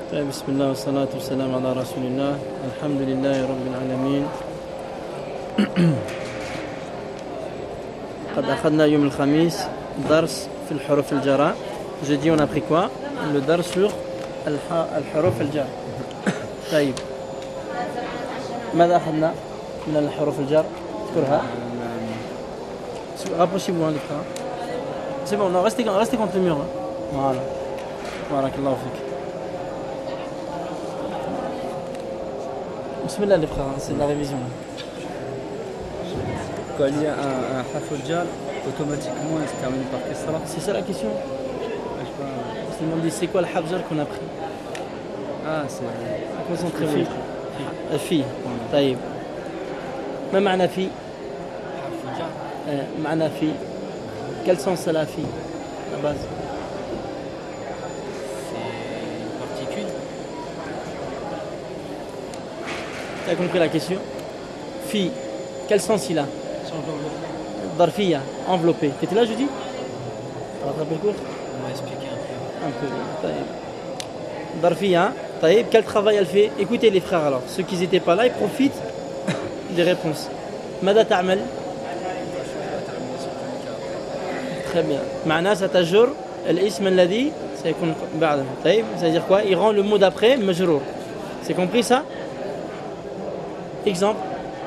بسم الله والصلاة والسلام على رسول الله الحمد لله رب العالمين قد أخذنا يوم الخميس درس في الحروف الجر. Jeudi on a pris quoi? Le dars sur الحروف الجر. طيب ماذا أخذنا من الحروف الجر؟ اذكرها. Rapprochez-vous hein, les frères. C'est bon, non, restez contre le mur. Hein. Voilà. Barakallahu fik. Bismillah les frères, c'est de la révision. Quand il y a un harf al-jar, automatiquement il se termine par kasra. C'est ça la question? On se demande c'est quoi le harf jar qu'on a pris? Ah, c'est... Concentrez-vous. Fi. طيب. ما معنى في؟ معنى في. Quel sens ça a fi? La base. Tu as compris la question? Fi, quel sens il a? Darfiya, enveloppé. Tu étais là jeudi? Tu as rattrapé le cours? On va expliquer un peu. Darfiya, taïb, quel travail elle fait? Écoutez les frères alors, ceux qui n'étaient pas là, ils profitent des réponses. Mada ta'amal? Très bien. Ma'na satajur, al-ism alladhi, c'est-à-dire quoi? Il rend le mot d'après majrour. C'est compris ça? Exemple.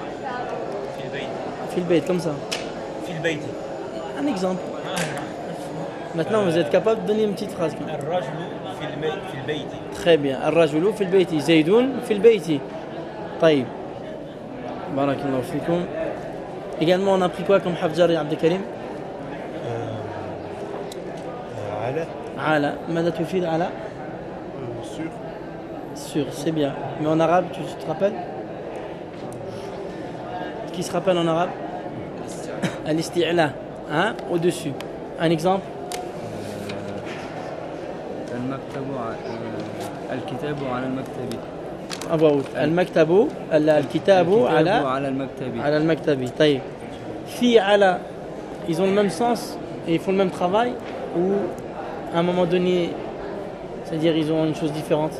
Fil bayt, comme ça. Fil bayt. Un exemple. Maintenant, vous êtes capable de donner une petite phrase. Ar-rajulu fil bayt. Très bien. Ar-rajulu fil bayt. Zaydoun fil bayt. طيب. Barakallahu fikoum. Également, on a pris quoi comme harf jar ya Abdel Karim? Ala. Ala. Mada tufid ala? Sûr. Sûr, c'est bien. Mais en arabe, tu te rappelles? Qui se rappelle en arabe? Al-isti'la, hein, au-dessus. Un exemple? Al-kitabu ala al-maktabi. À voix haute. Al-maktabu, al-kitabu ala al-maktabi. Ala al-maktabi. Taïb. Fi ala, ils ont le même sens et ils font le même travail ou à un moment donné, c'est-à-dire ils ont une chose différente?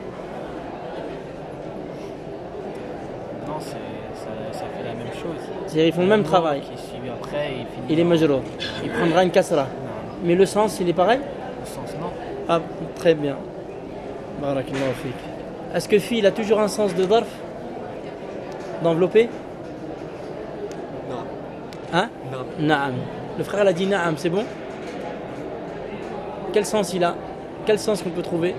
C'est-à-dire ils font le même travail. Il est majrour. Il prendra une kasra. Mais le sens, il est pareil? Le sens, non. Ah, très bien. Barakallahu fik. Est-ce que fi, il a toujours un sens de darf? D'envelopper? Non. Hein? Non. Na'am. Le frère, il a dit na'am, c'est bon? Quel sens il a? Quel sens qu'on peut trouver?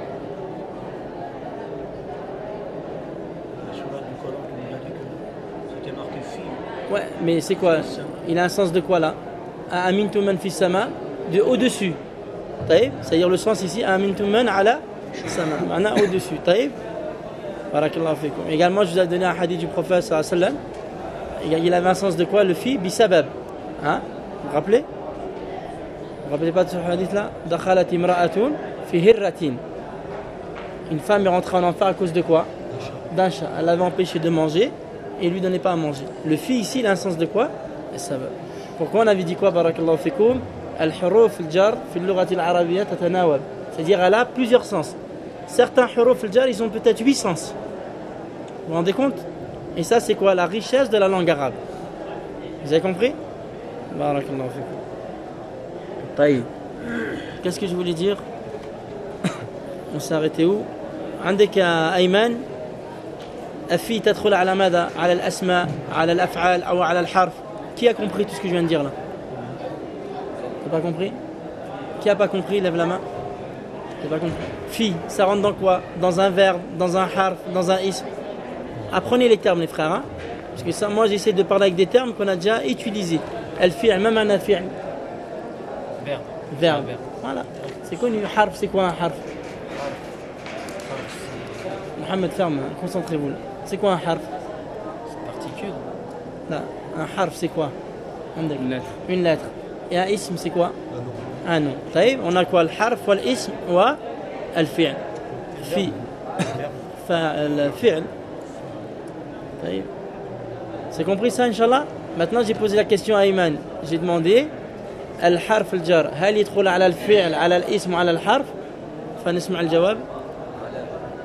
Ouais, mais c'est quoi? Il a un sens de quoi là? Amintu man fi sama, de au-dessus. Taïb, c'est-à-dire le sens ici, Amintu man ala sama, mana au-dessus. Taïb, barakallahu fikum. Également, je vous ai donné un hadith du prophète sallallahu alayhi wa sallam. Il avait un sens de quoi? Le fi bisabab. Hein? Vous vous rappelez? Vous vous rappelez pas de ce hadith là? Dakhalat imra'atun fi hirratin. Une femme est rentrée en enfer à cause de quoi? D'un chat. Elle l'avait empêché de manger et lui donnait pas à manger. Le fi ici, il a un sens de quoi? Sabab. Pourquoi on avait dit quoi? Barakallahu fikoum. Al-huruf al-jar fi al-lughati al-arabiyya tatanawab. C'est-à-dire elle a plusieurs sens. Certains huruf al-jar, ils ont peut-être 8 sens. Vous vous rendez compte? Et ça, c'est quoi? La richesse de la langue arabe. Vous avez compris? Barakallahu fikoum. Taïb. Qu'est-ce que je voulais dire? On s'est arrêté où? عندك يا أيمن أفي تدخل على ماذا؟ على الأسماء، على الأفعال أو على الحرف. Qui a compris tout ce que je viens de dire là? T'as pas compris? Qui a pas compris? Lève la main. T'as pas compris? Fi, ça rentre dans quoi? Dans un verbe, dans un harf, dans un ism. Apprenez les termes les frères, hein? Parce que ça, moi j'essaie de parler avec des termes qu'on a déjà utilisés. Al-fi'l, même un al-fi'l. Verbe. Voilà. C'est connu. Harf, c'est quoi un harf? Mohamed, ferme, concentrez-vous. C'est quoi un harf? C'est particule. Là, un harf, c'est quoi? Une lettre. Une lettre. Et un ism, c'est quoi? Un nom. طيب, on a quoi? Le harf, le ism, ou le fi'l. Fi. Le fi'l. طيب. C'est compris ça, Inch'Allah? Maintenant, j'ai posé la question à Iman. J'ai demandé, الحرف الجر هل يدخل على الفعل على الاسم على الحرف؟ فنسمع الجواب.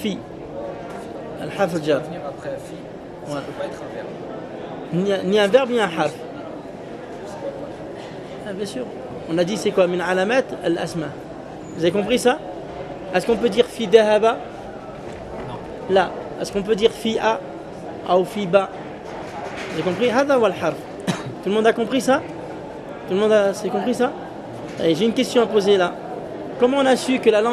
fi. Al-harf al-jar. Venir après fi, ça ne peut pas être un verbe. Ni un verbe ni un harf. Ah, bien sûr. On a dit c'est quoi? Min alamat al-asma. Vous avez compris ça? Est-ce qu'on peut dire fi dahaba? Non. Là. Est-ce qu'on peut dire fi a ou fi ba? Vous avez compris? Hada wa al-harf. Tout le monde a compris ça? Tout le monde a compris ça? Allez, j'ai une question à poser là. Comment on a su que la langue